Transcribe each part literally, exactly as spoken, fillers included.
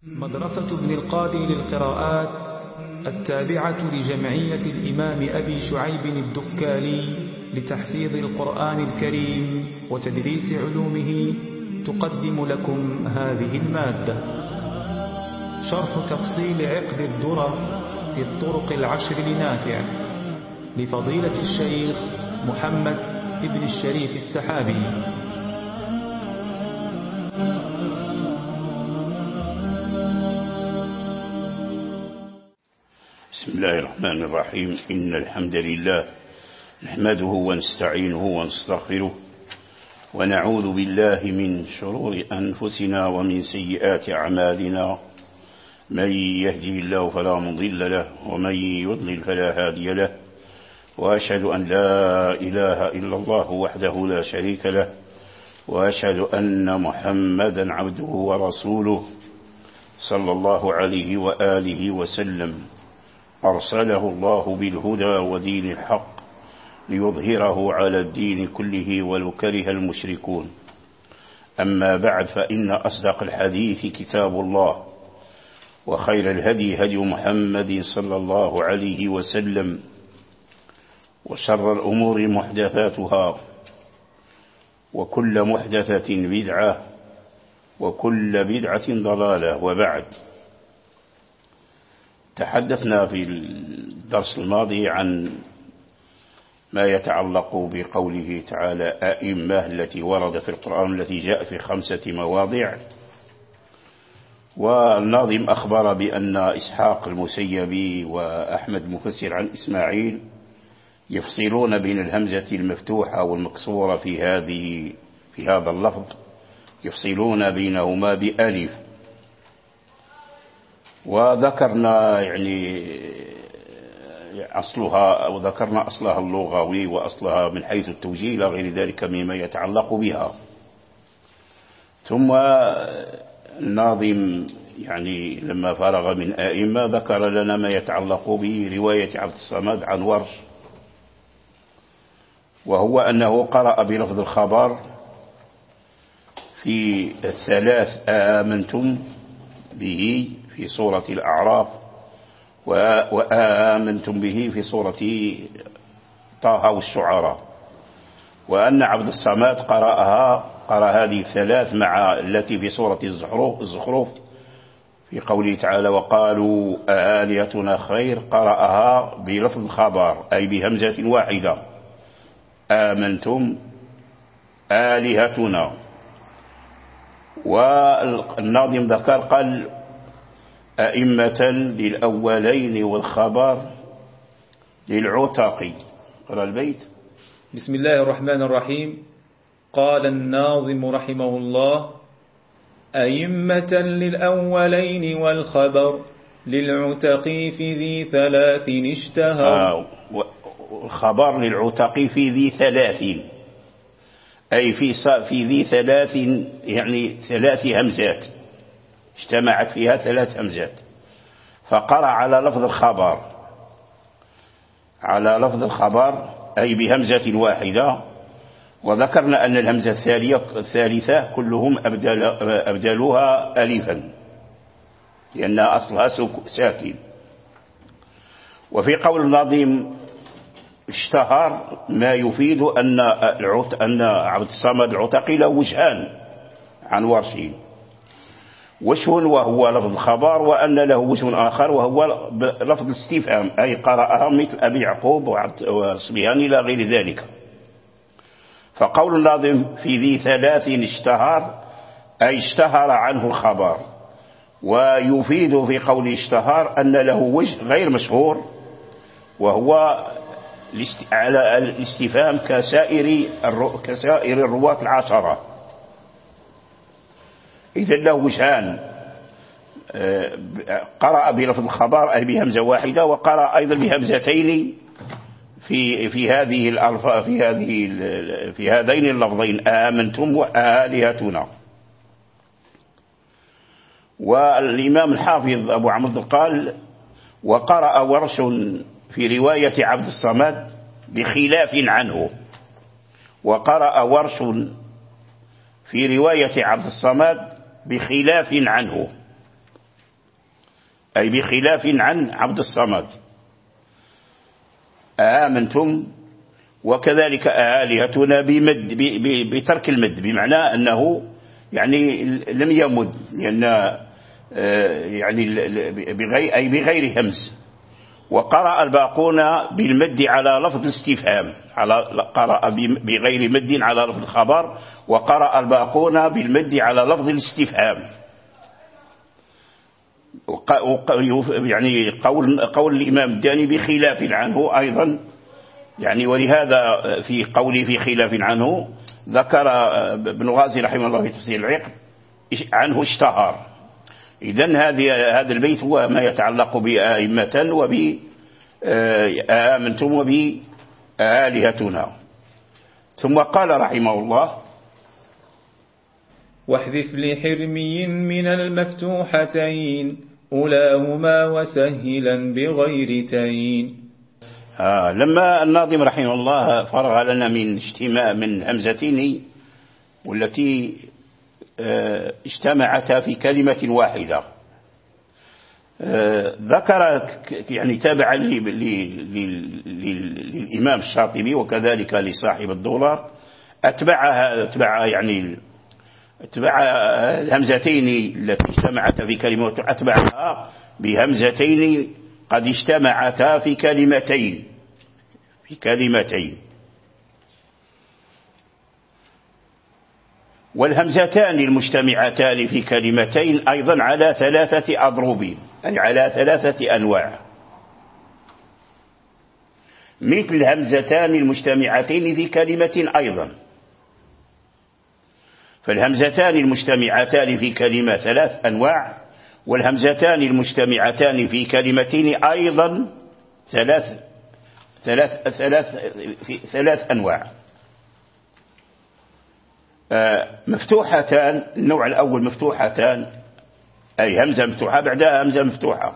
مدرسة ابن القادر للقراءات التابعة لجمعية الإمام أبي شعيب الدكالي لتحفيظ القرآن الكريم وتدريس علومه تقدم لكم هذه المادة. شرح تفصيل عقد الدرر في الطرق العشر لنافع لفضيلة الشيخ محمد ابن الشريف السحابي. بسم الله الرحمن الرحيم. إن الحمد لله نحمده ونستعينه ونستغفره ونعوذ بالله من شرور أنفسنا ومن سيئات أعمالنا. من يهده الله فلا مضل له ومن يضلل فلا هادي له، وأشهد أن لا إله إلا الله وحده لا شريك له، وأشهد أن محمدا عبده ورسوله صلى الله عليه وآله وسلم. أرسله الله بالهدى ودين الحق ليظهره على الدين كله ولو كره المشركون. أما بعد، فإن أصدق الحديث كتاب الله، وخير الهدي هدي محمد صلى الله عليه وسلم، وشر الأمور محدثاتها، وكل محدثة بدعة، وكل بدعة ضلالة. وبعد، تحدثنا في الدرس الماضي عن ما يتعلق بقوله تعالى أئمة التي ورد في القرآن، التي جاء في خمسة مواضع. والناظم أخبر بأن إسحاق المسيبي وأحمد مفسر عن إسماعيل يفصلون بين الهمزة المفتوحة والمكسورة في هذه في هذا اللفظ، يفصلون بينهما بألف. وذكرنا يعني أصلها، وذكرنا أصلها اللغوي وأصلها من حيث التوجيه إلى غير ذلك مما يتعلق بها. ثم الناظم يعني لما فرغ من آئمة ذكر لنا ما يتعلق برواية عبد الصمد عن ورش، وهو أنه قرأ بلفظ الخبر في الثلاث آمنتم به في سورة الأعراف، وآمنتم به في سورة طه والشعراء، وأن عبد الصمد قرأها قرأ هذه الثلاث مع التي في سورة الزخرف في قوله تعالى وقالوا آلهتنا خير، قرأها بلفظ الخبر أي بهمزة واحدة، آمنتم آلهتنا. والناظم ذكر قال أئمة للأولين والخبر للعتق. قرأ البيت. بسم الله الرحمن الرحيم. قال الناظم رحمه الله أئمة للأولين والخبر للعتق في ذي ثلاث اشتهر. آه الخبر للعتق في ذي ثلاث، أي في في ذي ثلاث، يعني ثلاث همزات اجتمعت فيها ثلاث همزات، فقرأ على لفظ الخبر على لفظ الخبر أي بهمزة واحدة. وذكرنا أن الهمزة الثالثة كلهم أبدل أبدلوها ألفا لأن أصلها ساكن. وفي قول الناظم اشتهر ما يفيد أن أن عبد الصمد العتقي له وجهان عن ورش، وجه وهو لفظ الخبر، وأن له وجه آخر وهو لفظ الاستفهام، أي قرأها مثل أبي يعقوب وصبيان إلى غير ذلك. فقول الناظم في ذي ثلاث اشتهر أي اشتهر عنه الخبر، ويفيد في قول اشتهر أن له وجه غير مشهور، وهو على الاستفهام كسائر كسائر الرواة العشرة. إذن له وجهان، قرأ بلفظ الخبر أي بهمزة واحدة، وقرأ أيضا بهمزتين في في هذه الألفاظ في هذه في هذين اللفظين آمنتم وآلهتنا. والإمام الحافظ أبو عمرو قال وقرأ ورش في رواية عبد الصمد بخلاف عنه، وقرأ ورش في رواية عبد الصمد بخلاف عنه، أي بخلاف عن عبد الصمد. آمنتم وكذلك آلهتنا بمد بترك المد، بمعنى أنه يعني لم يمد، لأن يعني بغير أي بغير همز. وقرأ الباقون بالمد على لفظ الاستفهام، على قرأ بغير مد على لفظ الخبر، وقرأ الباقون بالمد على لفظ الاستفهام. يعني قول قول الإمام الداني بخلاف عنه أيضا، يعني ولهذا في قوله في خلاف عنه ذكر ابن غازي رحمه الله في تفسير العقد عنه اشتهر. إذن هذه هذا البيت هو ما يتعلق بأئمة وبآمنتم وبآلهتنا. ثم قال رحمه الله: واحذف لحرمي من المفتوحتين أولاهما وسهلا بغير تين. آه لما الناظم رحمه الله فرغ لنا من اجتماع من همزتين والتي اه اجتمعتا في كلمة واحدة، اه ذكر يعني تابعا للإمام الشاطبي وكذلك لصاحب الدولار أتبعها أتبع يعني أتبع الهمزتين التي اجتمعتا في كلمة، أتبعها بهمزتين قد اجتمعتا في كلمتين في كلمتين والهمزتان المجتمعتان في كلمتين أيضا على ثلاثة أضرب، أي على ثلاثة أنواع، مثل الهمزتان المجتمعتين في كلمة أيضا. فالهمزتان المجتمعتان في كلمة ثلاث أنواع، والهمزتان المجتمعتان في كلمتين أيضا ثلاث ثلاث ثلاث في ثلاث أنواع. مفتوحتان، النوع الأول مفتوحتان أي همزة مفتوحة بعدها همزة مفتوحة،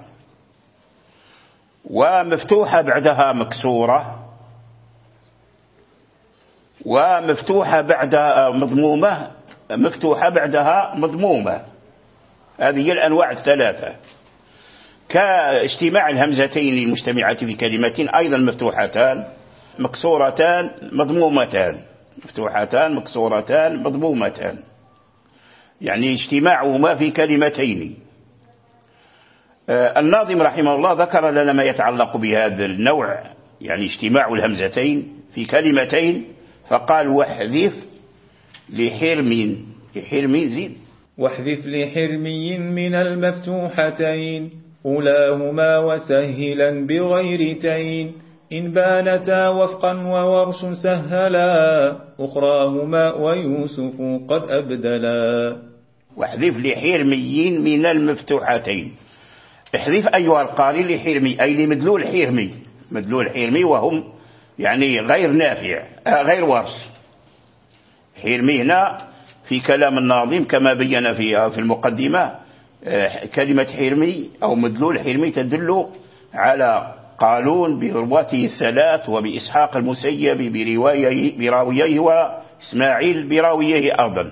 ومفتوحة بعدها مكسورة، ومفتوحة بعدها مضمومة، مفتوحة بعدها مضمومة. هذه هي الأنواع الثلاثة. كاجتماع الهمزتين المجتمعة في كلمتين أيضا مفتوحتان مكسورتان مضمومتان، مفتوحتان مكسورتان مضمومتان، يعني اجتماعهما في كلمتين. الناظم رحمه الله ذكر لنا ما يتعلق بهذا النوع، يعني اجتماع الهمزتين في كلمتين، فقال: واحذف لحرم لحرم زين واحذف لحرمي من المفتوحتين أولاهما وسهلا بغير تين، إن بانتا وفقا وورش سهلا أخراهما ويوسف قد أبدلا. واحذف لحرمي من المفتوحتين. احذف أيها القارئ لحرمي أي لمدلول حرمي، مدلول حرمي وهم يعني غير نافع غير ورش. حرمي هنا في كلام الناظم كما بين في في المقدمة، كلمة حرمي أو مدلول حرمي تدل على قالون برواته الثلاث وبإسحاق المسيب بروايه براويه وإسماعيل براويه أيضا،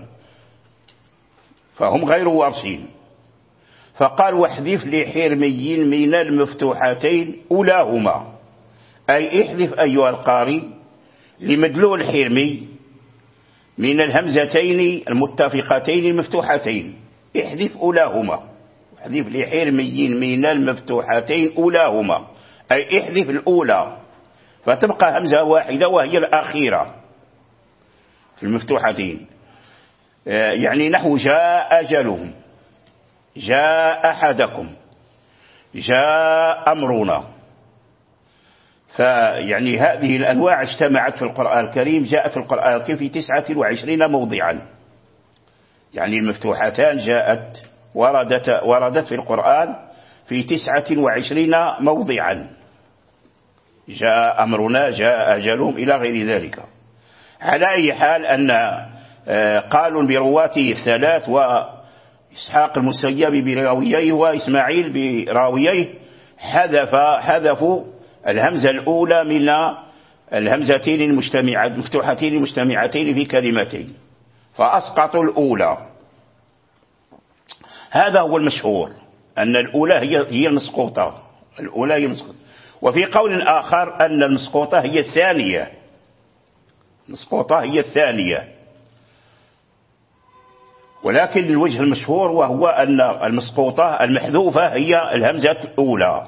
فهم غير وارشين. فقال: واحذف لحرمي من المفتوحتين أولاهما، أي احذف أيها القارئ لمدلول حرمي من الهمزتين المتفقتين المفتوحتين، احذف أولاهما. احذف لحرمي من المفتوحتين أولاهما أي احذف الأولى، فتبقى همزة واحدة وهي الأخيرة في المفتوحتين، يعني نحو جاء أجلهم، جاء أحدكم، جاء أمرنا. فيعني هذه الأنواع اجتمعت في القرآن الكريم، جاءت في القرآن الكريم في تسعة وعشرين موضعا، يعني المفتوحتان جاءت وردت, وردت في القرآن في تسعة وعشرين موضعا، جاء أمرنا، جاء أجلهم إلى غير ذلك. على أي حال أن قالوا برواته الثلاث وإسحاق المسيب براويه وإسماعيل براويه حذف حذفوا الهمزة الأولى من الهمزتين المجتمعتين المفتوحتين المجتمعتين في كلمتين، فأسقطوا الأولى. هذا هو المشهور، أن الأولى هي هي المسقوطة، الأولى هي المسقوطة. وفي قول آخر أن المسقوطة هي الثانية، المسقوطة هي الثانية. ولكن الوجه المشهور وهو أن المسقوطة المحذوفة هي الهمزة الأولى.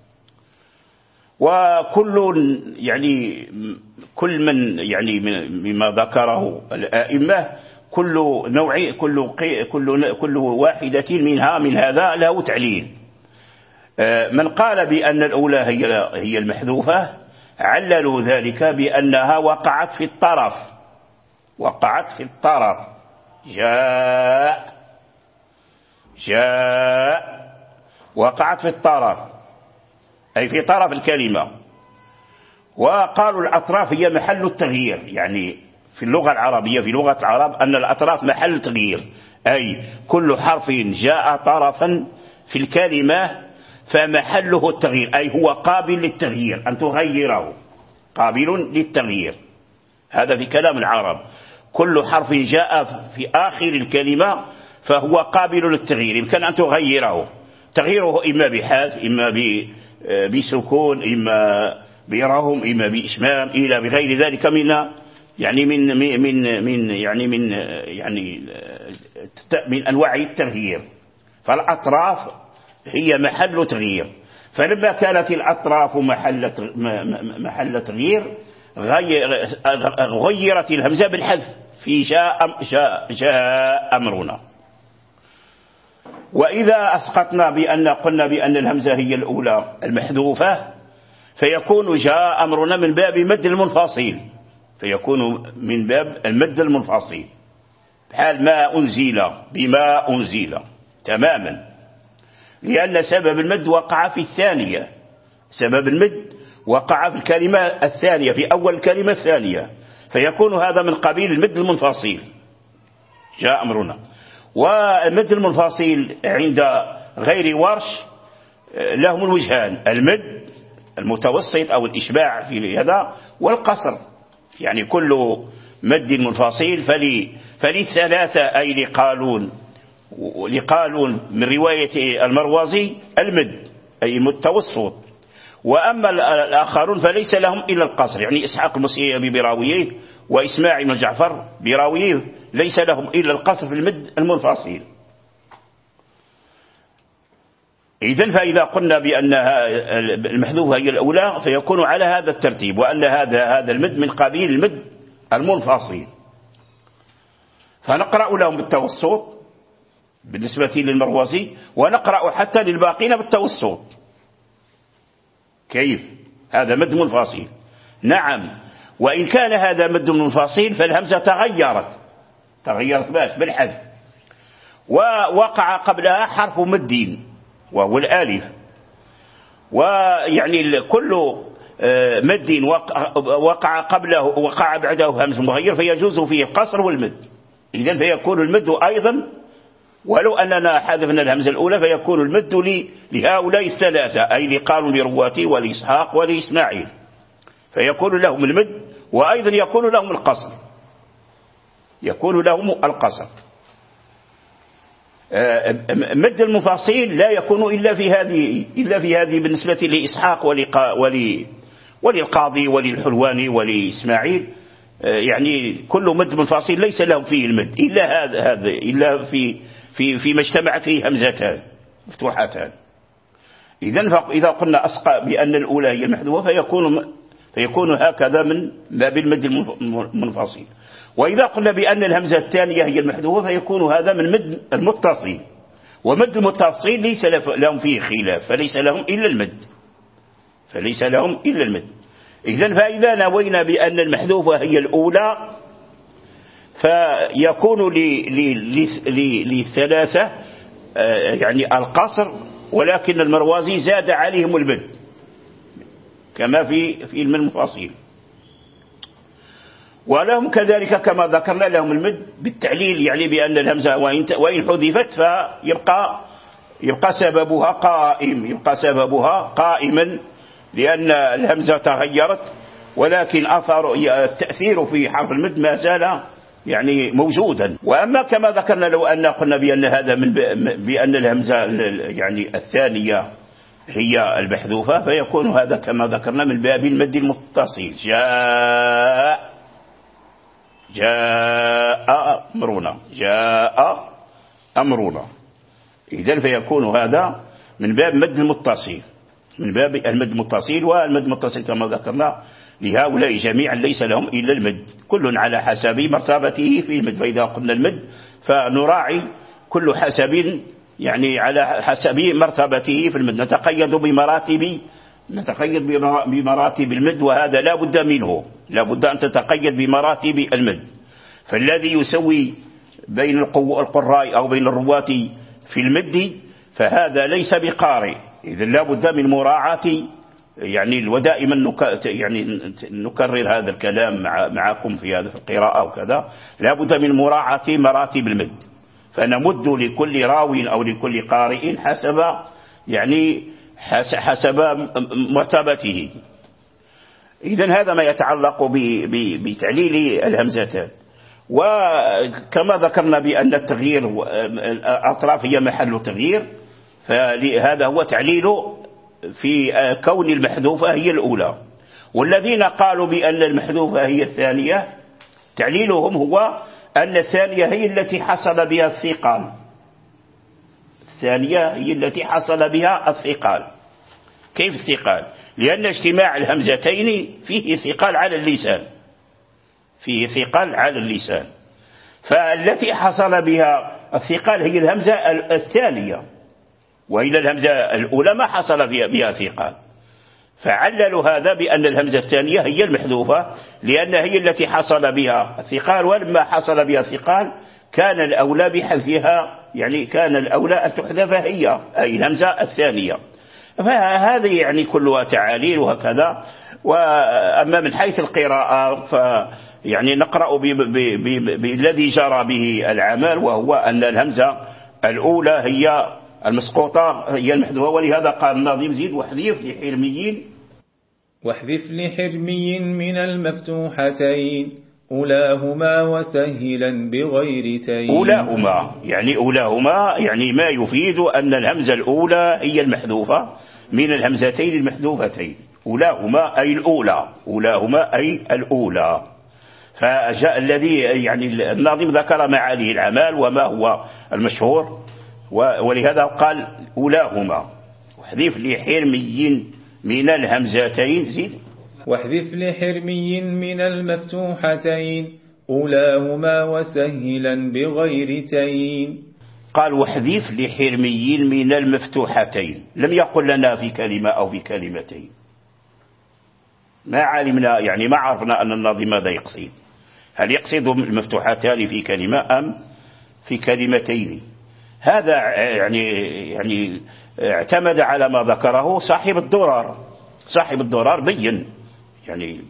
وكل يعني كل من يعني مما ذكره الآئمة كل نوع كل كل كل واحدة منها من هذا له تعليل. من قال بأن الأولى هي هي المحذوفة عللوا ذلك بأنها وقعت في الطرف، وقعت في الطرف، جاء جاء وقعت في الطرف أي في طرف الكلمة. وقالوا الأطراف هي محل التغيير، يعني في اللغة العربية في لغة العرب أن الأطراف محل تغيير، أي كل حرف جاء طرفا في الكلمة فمحله التغيير، أي هو قابل للتغيير، أن تغيره قابل للتغيير. هذا في كلام العرب، كل حرف جاء في آخر الكلمة فهو قابل للتغيير، يمكن أن تغيره، تغييره إما بحذف إما بسكون إما برهم إما بإشمام إلى بغير ذلك من يعني من من من يعني من يعني من أنواع التغيير. فالأطراف هي محل تغيير، فلما كانت الأطراف محل محل تغيير غيرت الهمزة بالحذف في جاء جاء جاء أمرنا. وإذا أسقطنا بأن قلنا بأن الهمزة هي الأولى المحذوفة فيكون جاء أمرنا من باب مد المنفصل، فيكون من باب المد المنفصل بحال ما أنزل بما أنزل تماما، لأن سبب المد وقع في الثانية، سبب المد وقع في الكلمة الثانية في أول الكلمة الثانية، فيكون هذا من قبيل المد المنفصل جاء أمرنا. والمد المنفصل عند غير ورش لهم الوجهان، المد المتوسط أو الإشباع في هذا والقصر، يعني كل مد منفصل فلي فلي ثلاثة أي لقالون لقالون من رواية المروزي المد أي المتوسط، وأما الآخرون فليس لهم إلا القصر، يعني إسحاق المسيحي براويه وإسماعيل بن جعفر براويه ليس لهم إلا القصر في المد المنفصل. إذن فإذا قلنا بأنها المحذوفة هي الأولى فيكون على هذا الترتيب، وأن هذا هذا المد من قبيل المد المنفصل، فنقرأ لهم بالتوسط بالنسبة للمروزي، ونقرأ حتى للباقين بالتوسط. كيف؟ هذا مد منفصل. نعم، وإن كان هذا مد منفصل فالهمزة تغيرت تغيرت باش بالحذف، ووقع قبلها حرف مد وهو الألف، ويعني كل مد وقع قبله وقع بعده همز مغير فيجوز فيه القصر والمد. إذن فيكون المد أيضا ولو أننا حذفنا الهمزة الأولى فيكون المد لهؤلاء الثلاثة أي لقالوا لرواتي ولإسحاق ولإسماعيل، فيكون لهم المد وأيضا يكون لهم القصر، يكون لهم القصر. مد المفاصل لا يكون إلا في هذه إلا في هذه بالنسبة لإسحاق وللقاضي وللحلواني ولإسماعيل، يعني كل مد منفصل ليس له فيه المد إلا هذا هذا إلا في في فيما اجتمعت فيه همزتان مفتوحتان. إذن إذا قلنا أسقى بأن الأولى هي المحذوفة فيكون فيكون هكذا من باب المد المنفصل. وإذا قلنا بأن الهمزة الثانية هي المحذوفة فيكون هذا من مد المتصل، ومد المتصل ليس لهم فيه خلاف، فليس لهم إلا المد فليس لهم إلا المد. إذن فإذا نوينا بأن المحذوفة هي الأولى فيكون للثلاثة يعني القصر، ولكن المروازي زاد عليهم المد كما في في المنفصل، ولهم كذلك كما ذكرنا لهم المد بالتعليل، يعني بأن الهمزة وإن حذفت فيبقى يبقى سببها قائم يبقى سببها قائما لأن الهمزة تغيرت، ولكن أثر التأثير في حرف المد ما زال يعني موجودا. وأما كما ذكرنا لو أن قلنا بأن هذا من بأن الهمزة يعني الثانية هي المحذوفة فيكون هذا كما ذكرنا من باب المد المتصل. جاء جاء أمرنا جاء أمرنا، إذن فيكون هذا من باب مد المتصل، من باب المد المتصل. والمد المتصل كما ذكرنا لهؤلاء جميعا ليس لهم إلا المد، كل على حسب مرتبته في المد. فإذا قلنا المد فنراعي كل حسب يعني على حسب مرتبته في المد، نتقيد بمراتب نتقيد بمراتب المد، وهذا لا بد منه، لا بد أن تتقيد بمراتب المد. فالذي يسوي بين القراء أو بين الرواة في المد فهذا ليس بقارئ، إذن لا بد من مراعاة يعني. ودائما نك... يعني نكرر هذا الكلام مع... معكم في هذا في القراءة وكذا، لا بد من مراعاة مراتب المد، فنمد لكل راو أو لكل قارئ حسب يعني حسب مرتبته. إذن هذا ما يتعلق ب... ب... بتعليل الهمزتان. وكما ذكرنا بأن التغيير الأطراف هي محل تغيير، فهذا هو تعليل في كون المحذوفة هي الأولى. والذين قالوا بأن المحذوفة هي الثانية تعليلهم هو أن الثانية هي التي حصل بها الثقال، الثانية هي التي حصل بها الثقال. كيف الثقال؟ لأن اجتماع الهمزتين فيه ثقال على اللسان، فيه ثقال على اللسان، فالتي حصل بها الثقال هي الهمزة الثانية، وإلى الهمزة الأولى ما حصل بها ثقال. فعللوا هذا بأن الهمزة الثانية هي المحذوفة لأن هي التي حصل بها الثقال، ولما حصل بها الثقال كان الأولى بحذفها، يعني كان الأولى أن تحذف هي أي الهمزة الثانية. فهذه يعني كلها تعاليل وهكذا. وأما من حيث القراءة ف يعني نقرأ بالذي جرى به العمل، وهو أن الهمزة الأولى هي المسقوطة هي المحذوفة. ولهذا قال الناظم زيد واحذف لحرمي واحذف لحرمي من المفتوحتين أولاهما وسهلا بغير تين. أولاهما يعني أولاهما يعني ما يفيد أن الهمزة الأولى هي المحذوفة من الهمزتين المحذوفتين. أولاهما أي الأولى، أولاهما أي الأولى. فجاء الذي يعني الناظم ذكر معالي العمال وما هو المشهور، ولهذا قال أولاهما. واحذف لحرمي من الهمزتين زيد واحذف لحرمي من المفتوحتين أولاهما وسهلا بغير تين. قال واحذف لحرمي من المفتوحتين، لم يقل لنا في كلمة أو في كلمتين، ما علمنا يعني ما عرفنا أن الناظم ماذا يقصد، هل يقصد المفتوحتان في كلمة أم في كلمتين. هذا يعني يعني اعتمد على ما ذكره صاحب الدرر، صاحب الدرر بين يعني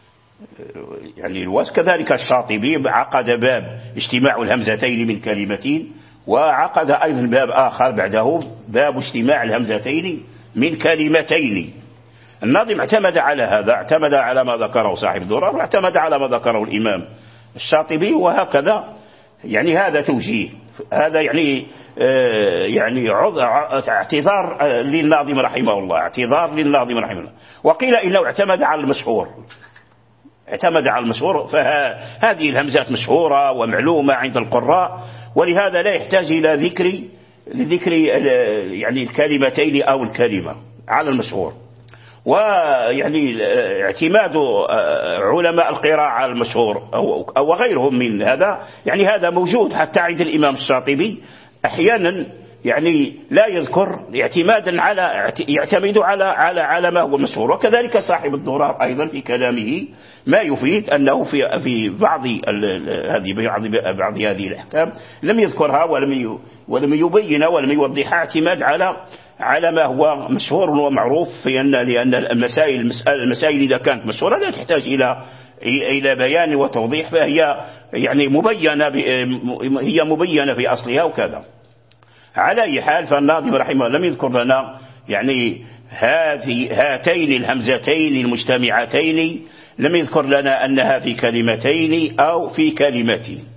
يعني وكذلك الشاطبي عقد باب اجتماع الهمزتين من كلمتين، وعقد أيضا باب آخر بعده باب اجتماع الهمزتين من كلمتين. الناظم اعتمد على هذا، اعتمد على ما ذكره صاحب الدرر واعتمد على ما ذكره الإمام الشاطبي، وهكذا يعني هذا توجيه، هذا يعني آه يعني اعتذار للناظم رحمه الله، اعتذار للناظم رحمه الله. وقيل إنه اعتمد على المشهور، اعتمد على المشهور، فهذه الهمزات مشهورة ومعلومة عند القراء، ولهذا لا يحتاج إلى ذكر لذكر يعني الكلمتين أو الكلمة على المشهور. ويعني اعتماد علماء القراءة على المشهور أو, أو غيرهم من هذا، يعني هذا موجود حتى عند الإمام الشاطبي أحيانا يعني لا يذكر اعتمادا على يعتمد على على على ما هو مشهور. وكذلك صاحب الدرر أيضا في كلامه ما يفيد أنه في في بعض هذه بعض بعض هذه الأحكام لم يذكرها ولم ولم يبين ولم يوضحها اعتماد على على ما هو مشهور ومعروف، في أن لأن المسائل المسائل إذا كانت مشهورة لا تحتاج إلى إلى بيان وتوضيح، فهي يعني مبينة هي مبينة في أصلها وكذا. على أي حال فالناظم رحمه الله لم يذكر لنا يعني هذه هاتين الهمزتين المجتمعتين، لم يذكر لنا أنها في كلمتين أو في كلمتين.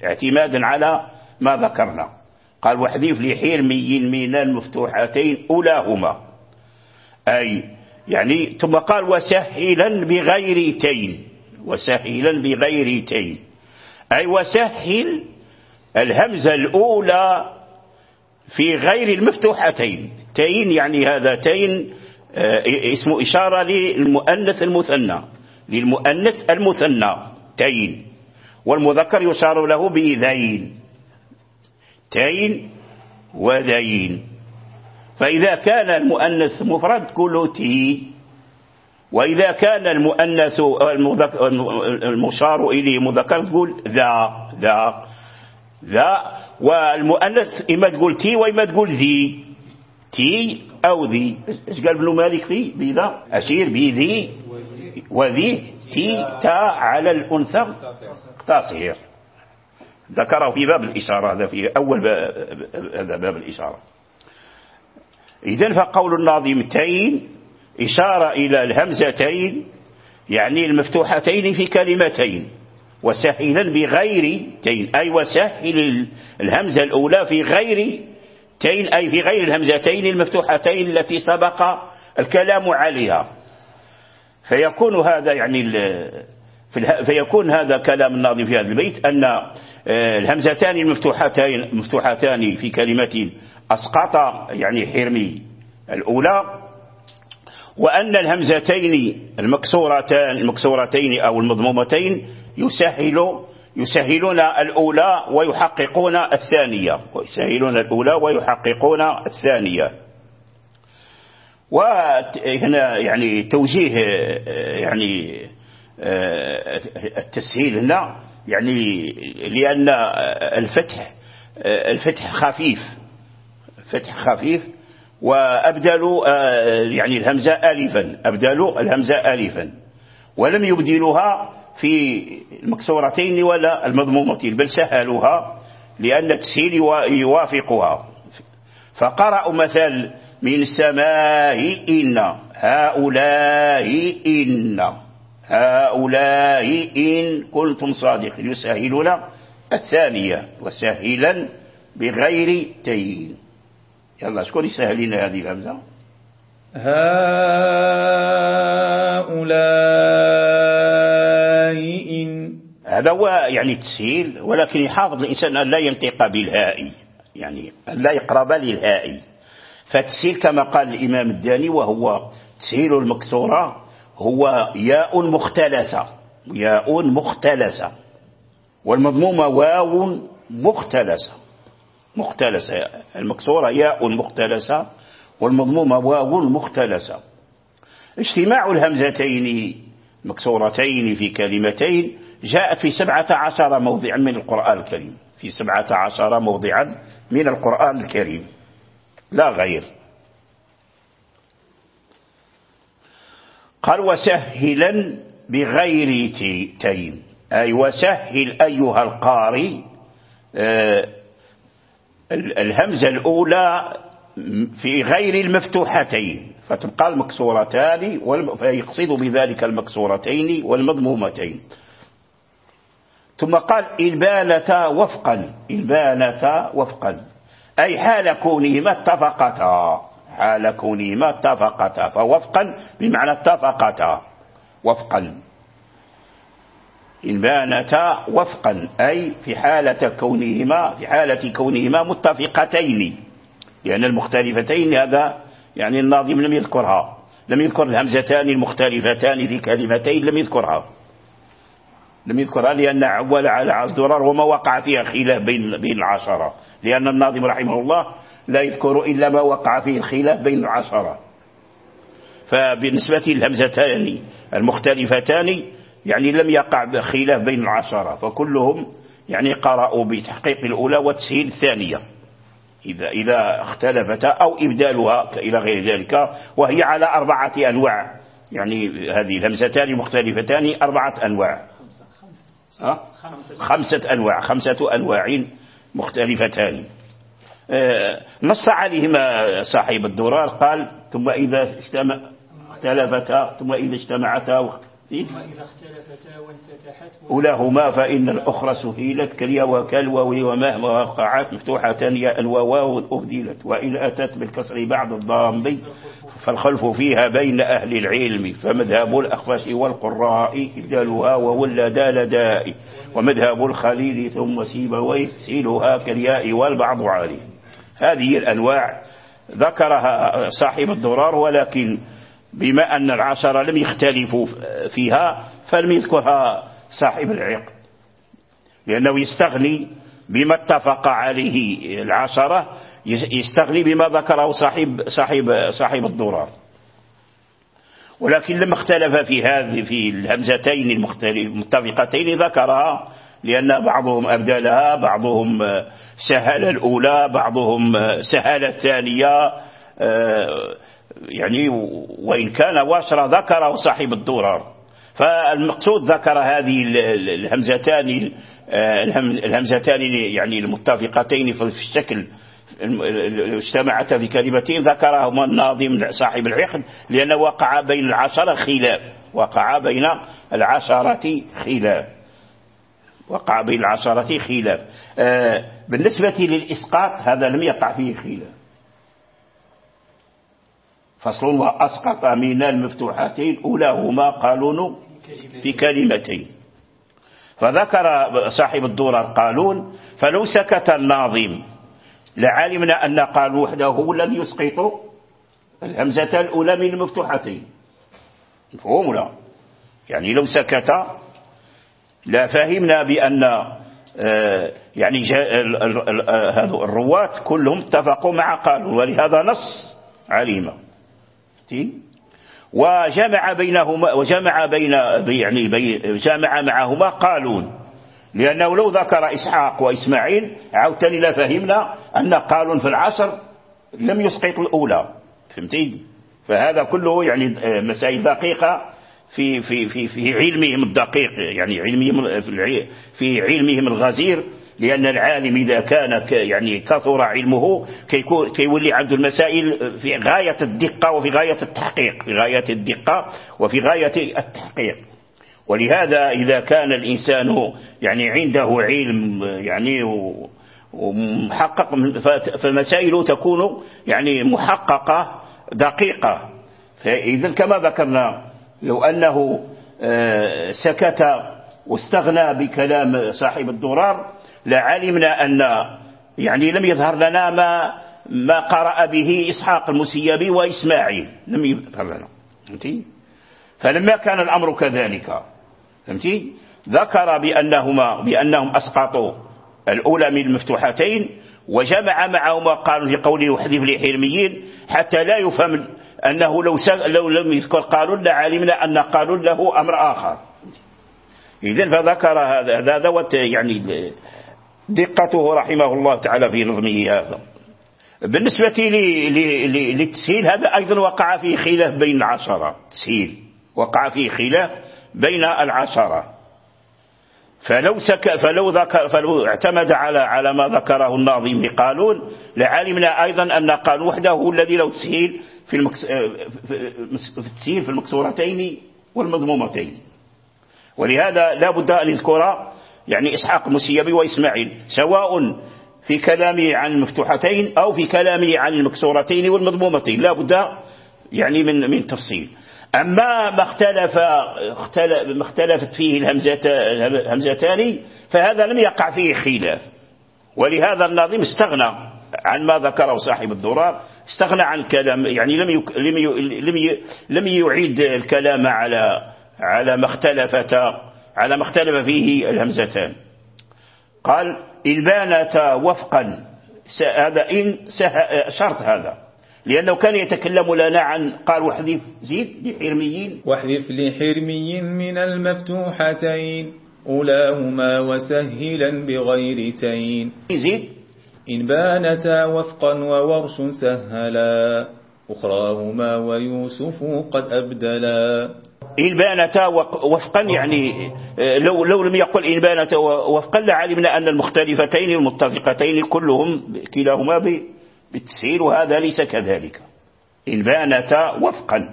اعتمادا على ما ذكرنا. قال واحذف لحرمي من المفتوحتين أولاهما، أي يعني ثم قال وسهلا بغير تين، وسهلا بغير تين أي وسهل الهمزة الأولى في غير المفتوحتين. تين يعني هذا تين اسم إشارة للمؤنث المثنى، للمؤنث المثنى تين، والمذكر يشار له بذين، تين وذين. فإذا كان المؤنث مفرد تقول تي، وإذا كان المؤنث المشار إليه مذكر تقول ذا ذا ذا. والمؤنث إما تقول تي وإما تقول ذي، تي أو ذي. إيش قال ابن مالك فيه بذا؟ أشير بذي وذي تي تا على الأنثى تصير، ذكره في باب الإشارة، هذا في أول هذا باب الإشارة. إذن فقول الناظم تين إشارة إلى الهمزتين يعني المفتوحتين في كلمتين، وسهلا بغير تين أي وسهل الهمزة الأولى في غير تين أي في غير الهمزتين المفتوحتين التي سبق الكلام عليها. فيكون هذا يعني في فيكون هذا كلام الناظم في هذا البيت أن الهمزتان المفتوحتين مفتوحتان في كلمة أسقط يعني حرمي الأولى، وأن الهمزتين المكسورتان المكسورتين أو المضمومتين يسهل يسهلون الأولى ويحققون الثانية، ويسهلون الأولى ويحققون الثانية. وهنا يعني توجيه يعني التسهيل هنا يعني لأن الفتح الفتح خفيف، فتح خفيف، وأبدلوا يعني الهمزة ألفا، أبدلوا الهمزة ألفا ولم يبدلوها في المكسورتين ولا المضمومتين، بل سهلوها لأن التسهيل يوافقها. فقرأوا مثل من السماء إن، هؤلاء إن، هؤلاء إن كنتم صادقين، يسهلون الثانية وسهلا بغير تين. يلا شكون يسهل لنا هذه الهمزة؟ هؤلاء إن، هذا هو يعني التسهيل، ولكن يحافظ الإنسان أن لا ينطق بالهاء، يعني أن لا يقرب للهاء. فالتسهيل كما قال الإمام الداني وهو تسهيل المكسورة هو ياء مختلسة، ياء مختلسة، والمضمومة واو مختلسة، مختلسة. المكسورة ياء مختلسة والمضمومة واو مختلسة. اجتماع الهمزتين مكسورتين في كلمتين جاءت في سبعة عشر موضعا من القرآن الكريم، في سبعة عشر موضعا من القرآن الكريم لا غير. قال وسهلا بغير تين أي وسهل أيها القاري الهمزة الأولى في غير المفتوحتين، فتبقى المكسورتان، فيقصد بذلك المكسورتين والمضمومتين. ثم قال البانة وفقا، البانة وفقا أي حال كونهما اتفقتا، حال كونهما اتفقتا، فوفقا بمعنى اتفقتا وفقا. البانة وفقا أي في حالة كونهما في حالة كونهما متفقتين، لأن المختلفتين هذا يعني الناظم لم يذكرها، لم يذكر الهمزتان المختلفتان في كلمتين، لم يذكرها لم يذكرها لأن عول على الدرر وما وقع فيها خلاف بين بين العشرة، لأن الناظم رحمه الله لا يذكر إلا ما وقع فيه الخلاف بين العشرة. فبالنسبة للهمزتان المختلفتان يعني لم يقع خلاف بين العشرة، فكلهم يعني قرأوا بتحقيق الأولى وتسهيل الثانية إذا إذا اختلفتا أو إبدالها إلى غير ذلك، وهي على أربعة أنواع. يعني هذه الهمزتان المختلفتان أربعة أنواع، خمسة, خمسة أنواع، خمسة أنواع مختلفتان. نص عليهما صاحب الدرار قال ثم إذا اجتمع اختلفتا ثم إذا اجتمعتا وإذا اختلفتا وانفتحت أولاهما فإن الأخرى سهيلت كاليا وكالواو ومهما وقعت مفتوحة ياء وواو أبدلت وإن أتت بالكسر بعد الضام فالخلف فيها بين أهل العلم فمذهب الأخفش والقراء إبدالها وولد لداء ومذهب الخليل ثم سيبويه سيلها كالياء والبعض عليه. هذه الأنواع ذكرها صاحب الدرار، ولكن بما أن العشرة لم يختلفوا فيها فلم يذكرها صاحب العقد، لأنه يستغني بما اتفق عليه العشرة، يستغني بما ذكره صاحب صاحب صاحب الدرار. ولكن لما اختلف في هذه في الهمزتين المتفقتين ذكرها، لأن بعضهم أبدلها، بعضهم سهل الأولى، بعضهم سهل الثانية، يعني وإن كان واشرة ذكره صاحب الدرار. فالمقصود ذكر هذه الهمزتان الهمزتان يعني المتفقتين في الشكل اجتمعتا في كلمتين ذكرهما الناظم صاحب العقد، لأنه وقع بين العشرة خلاف وقع بين العشرة خلاف وقع بين العشرة خلاف آه بالنسبة للإسقاط هذا لم يقع فيه خلاف. فصل: وأسقط من المفتوحتين أولاهما قالون في كلمتين. فذكر صاحب الدرر قالون، فلو سكت الناظم لعلمنا أن قالون وحده هو الذي يسقط الهمزة الأولى من المفتوحتين. مفهوم لا؟ يعني لو سكت لا فهمنا بأن آه يعني هذا الرواة كلهم اتفقوا مع قالون، ولهذا نص عليما وجمع بينهما وجمع بين يعني بي جمع معهما قالون، لأنه لو ذكر إسحاق وإسماعيل عودتني لا فهمنا أن قالون في العصر لم يسقط الأولى. فهمتي؟ فهذا كله يعني مسائل دقيقة في في في في علمهم الدقيق، يعني علمهم في علمهم الغزير، لأن العالم إذا كان يعني كثر علمه كيولي عنده المسائل في غاية الدقة وفي غاية التحقيق في غاية الدقة وفي غاية التحقيق. ولهذا إذا كان الإنسان يعني عنده علم يعني ومحقق فمسائله تكون يعني محققة دقيقة. فإذا كما ذكرنا لو أنه سكت واستغنى بكلام صاحب الدرار لعلمنا أن يعني لم يظهر لنا ما ما قرأ به إسحاق المسيبي وإسماعيل، لم يظهر لنا. فهمتي؟ فلما كان الأمر كذلك فهمتي ذكر بأنهما بأنهم أسقطوا الأولى من المفتوحتين، وجمع معهما قالوا في قوله وحذف لحرميين، حتى لا يفهم أنه لو لو لم يذكر قالون لعلمنا أن قالون له أمر آخر. إذن فذكر هذا هذا دوت يعني دقته رحمه الله تعالى في نظمه هذا. بالنسبة للتسهيل هذا أيضا وقع فيه خلاف بين العشرة، تسهيل وقع فيه خلاف بين العشرة. فلو سك فلو ذكر فلو اعتمد على على ما ذكره الناظم لقالون لعلمنا أيضا أن قالون وحده هو الذي له تسهيل في المكس في التسهيل في المكسورتين والمضمومتين. ولهذا لا بد أن يذكر يعني إسحاق المسيبي وإسماعيل سواء في كلامه عن المفتوحتين أو في كلامه عن المكسورتين والمضمومتين، لا بد يعني من من تفصيل. أما ما اختلف ما اختلفت فيه الهمزتان فهذا لم يقع فيه خلاف، ولهذا الناظم استغنى عن ما ذكره صاحب الدرار، استغنى عن كلام يعني لم يك لم لم لم يعيد الكلام على على ما اختلفت على ما اختلف فيه الهمزتان. قال إن بانتا وفقا، هذا إن شرط هذا، لأنه كان يتكلم لنا عن قال واحذف زيد لحرميين واحذف لحرمي من المفتوحتين أولاهما وسهلا بغير تين. زيد إن بانتا وفقا وورش سهلا أخراهما ويوسف قد أبدلا. إن بانتا وفقا يعني لو لو لم يقل إن بانتا وفقا لعلمنا أن المختلفتين المتفقتين كلهم كلاهما بالتسهيل، وهذا ليس كذلك. إن بانتا وفقا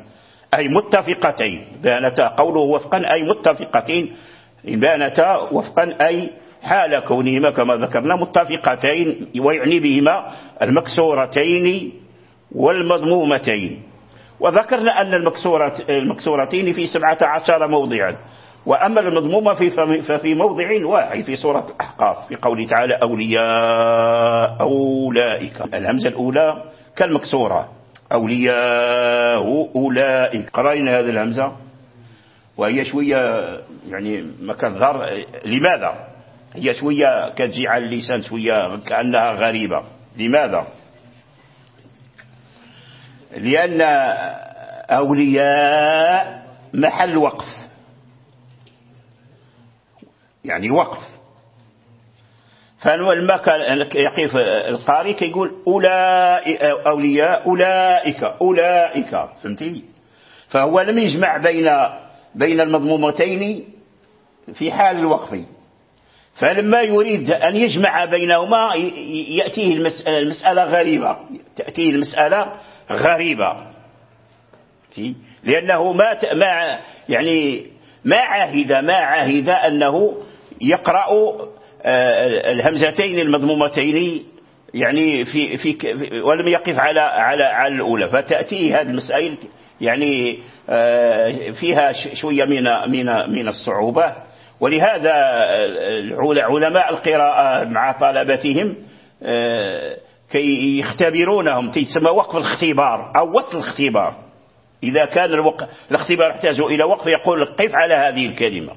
أي متفقتين. بانتا قوله وفقا أي متفقتين، إن بانتا وفقا أي حال كونهما كما ذكرنا متفقتين، ويعني بهما المكسورتين والمضمومتين. وذكرنا أن المكسورتين في سبعة عشر موضعا، وأما المضمومة ففي موضع واحد في سورة الأحقاف في قوله تعالى أولياء أولئك. الهمزة الأولى كالمكسورة أولياء أولئك. قرأنا هذه الهمزة وهي شوية يعني ما كتظهر. لماذا؟ هي شوية كتجعل اللسان شوية كأنها غريبة. لماذا؟ لأن أولياء محل وقف، يعني وقف، فلما كان يقف القارئ كيقول أولئك أولياء أولئك أولئك، فهمتي؟ فهو لم يجمع بين بين المضمومتين في حال الوقف، فلما يريد أن يجمع بينهما يأتيه المسألة, المسألة غريبة، تأتيه المسألة غريبة، لأنه ما ما يعني ما عهد ما عهد أنه يقرأ الهمزتين المضمومتين يعني في في ولم يقف على على على الأولى، فتأتيه هذه المسائل يعني فيها شوية من من من الصعوبة. ولهذا علماء القراءة مع طلبتهم كي يختبرونهم تسمى وقف الاختبار أو وصل الاختبار. إذا كان الوقف الاختبار يحتاج إلى وقف يقول قف على هذه الكلمة،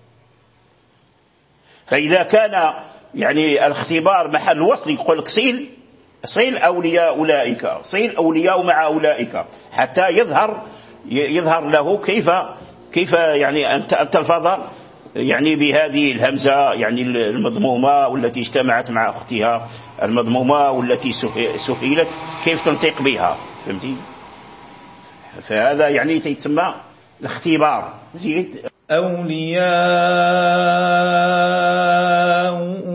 فإذا كان يعني الاختبار محل وصل يقول لك صيل صيل أولياء أولئك، صيل أولياء مع أولئك، حتى يظهر يظهر له كيف كيف يعني أن تلفظ يعني بهذه الهمزة يعني المضمومة والتي اجتمعت مع أختها المضمومة والتي سهلت كيف تنطق بها، فهمتي؟ فهذا يعني تسمى الاختبار. زيد أولياء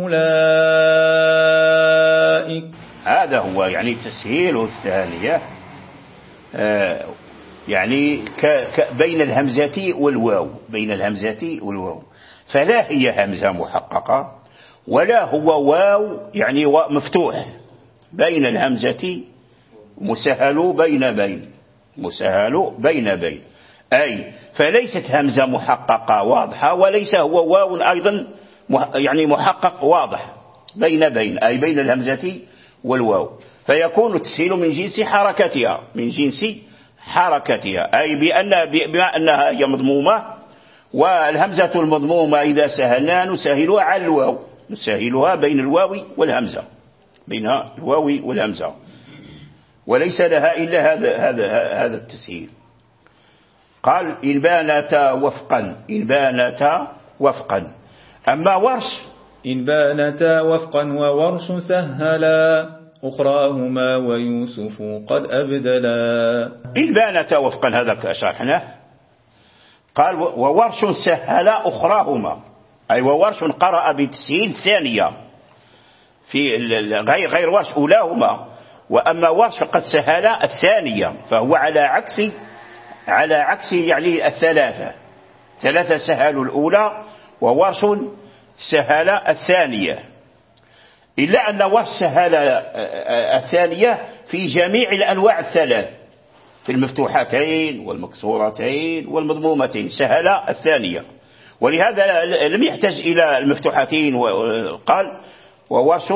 أولئك، هذا هو يعني تسهيل الثانية آه يعني ك ك بين الهمزة والواو، بين الهمزة والواو، فلا هي همزة محققة ولا هو واو يعني واو مفتوح، بين الهمزة مسهل بين بين مسهل بين بين، أي فليست همزة محققة واضحة وليس هو واو أيضا يعني محقق واضح، بين بين أي بين الهمزة والواو، فيكون التسهيل من جنس حركتها من جنس حركتها أي بأن بما أنها هي مضمومة، والهمزة المضمومة إذا سهلنا نسهلها على الواو، نسهلها بين الواو والهمزة، بين الواو والهمزة، وليس لها إلا هذا هذا هذا التسهيل. قال إن بانتا وفقا، إن بانتا وفقا. أما ورش إن بانتا وفقا وورش سهلا أخراهما ويوسف قد أبدلا. إن بانتا وفقا هذا شرحناه. قال وورش سهلا أخراهما، أي وورش قرأ بتسهيل ثانية في غير غير ورش أولاهما، وأما ورش قد سهل الثانية، فهو على عكس على عكس يعني الثلاثة، ثلاثة سهلوا الأولى وورش سهل الثانية، إلا أن ورش سهل الثانية في جميع الأنواع الثلاث، في المفتوحتين والمكسورتين والمضمومتين سهل الثانية، ولهذا لم يحتاج إلى المفتوحتين، وقال وورش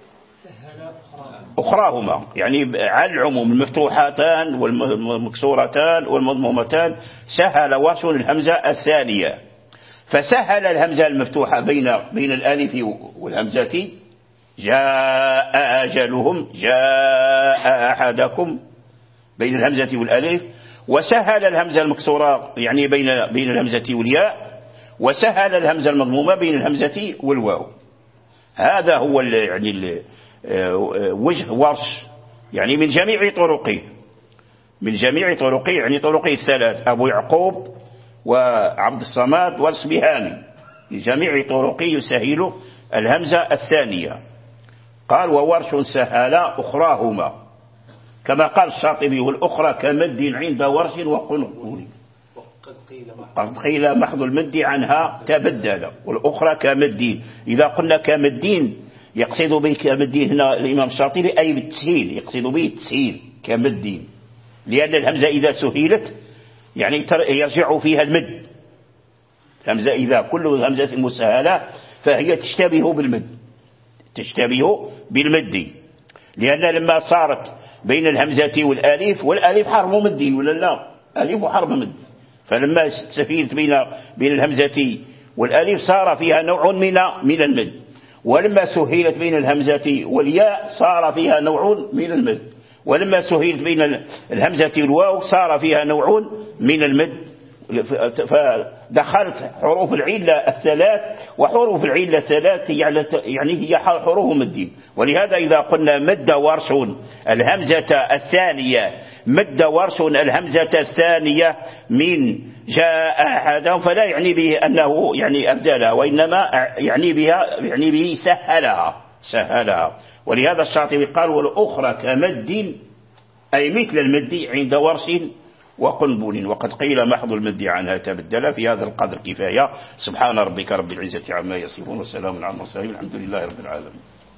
أخراهما، يعني على العموم المفتوحتان والمكسورتان والمضمومتان سهل ورش الهمزة الثانية، فسهل الهمزة المفتوحة بين بين الألف والهمزة، جاء أجلهم جاء أحدكم بين الهمزة والألف، وسهل الهمزة المكسورة يعني بين بين الهمزة والياء، وسهل الهمزة المضمومة بين الهمزة والواو. هذا هو يعني وجه ورش يعني من جميع طرقه، من جميع طرقه يعني طرقه الثلاث، أبو يعقوب وعبد الصمد والسبهاني، لجميع طرقه يسهل الهمزة الثانية. قال وورش سهل أخراهما كما قال الشاطبي والأخرى كمد عند ورش وقنقول. قد قيل محض المد عنها تبدل والأخرى كمدين. إذا قلنا كمدين يقصد به كمدين هنا الإمام الشاطبي أي بالتسهيل، يقصد به التسهيل كمدين، لأن الهمزة إذا سهيلت يعني يرجع فيها المد. همزة إذا كل همزة مسهلة فهي تشتبه بالمد، تشتبه بالمد، لأن لما صارت بين الهمزة والالف، والالف حرف مد ولا لا؟ الف حرف مد، فلما سهيلت بين بين الهمزة والالف صار فيها نوع من من المد، ولما سهيلت بين الهمزة والياء صار فيها نوع من المد، ولما سهيلت بين الهمزة والواو صار فيها نوع من المد. فدخلت حروف العلة الثلاث، وحروف العلة الثلاث يعني هي حروف مد. ولهذا إذا قلنا مد ورش الهمزة الثانية، مد ورش الهمزة الثانية من جاء أحدهم، فلا يعني به أنه يعني أبدلها، وإنما يعني بها يعني به سهلها سهلها. ولهذا الشاطبي قال والأخرى كمد أي مثل المد عند ورش وقنبل. وقد قيل محض المد عنها تبدل. في هذا القدر كفاية. سبحان ربك رب العزة عما يصفون، وسلام على المرسلين، الحمد لله رب العالمين.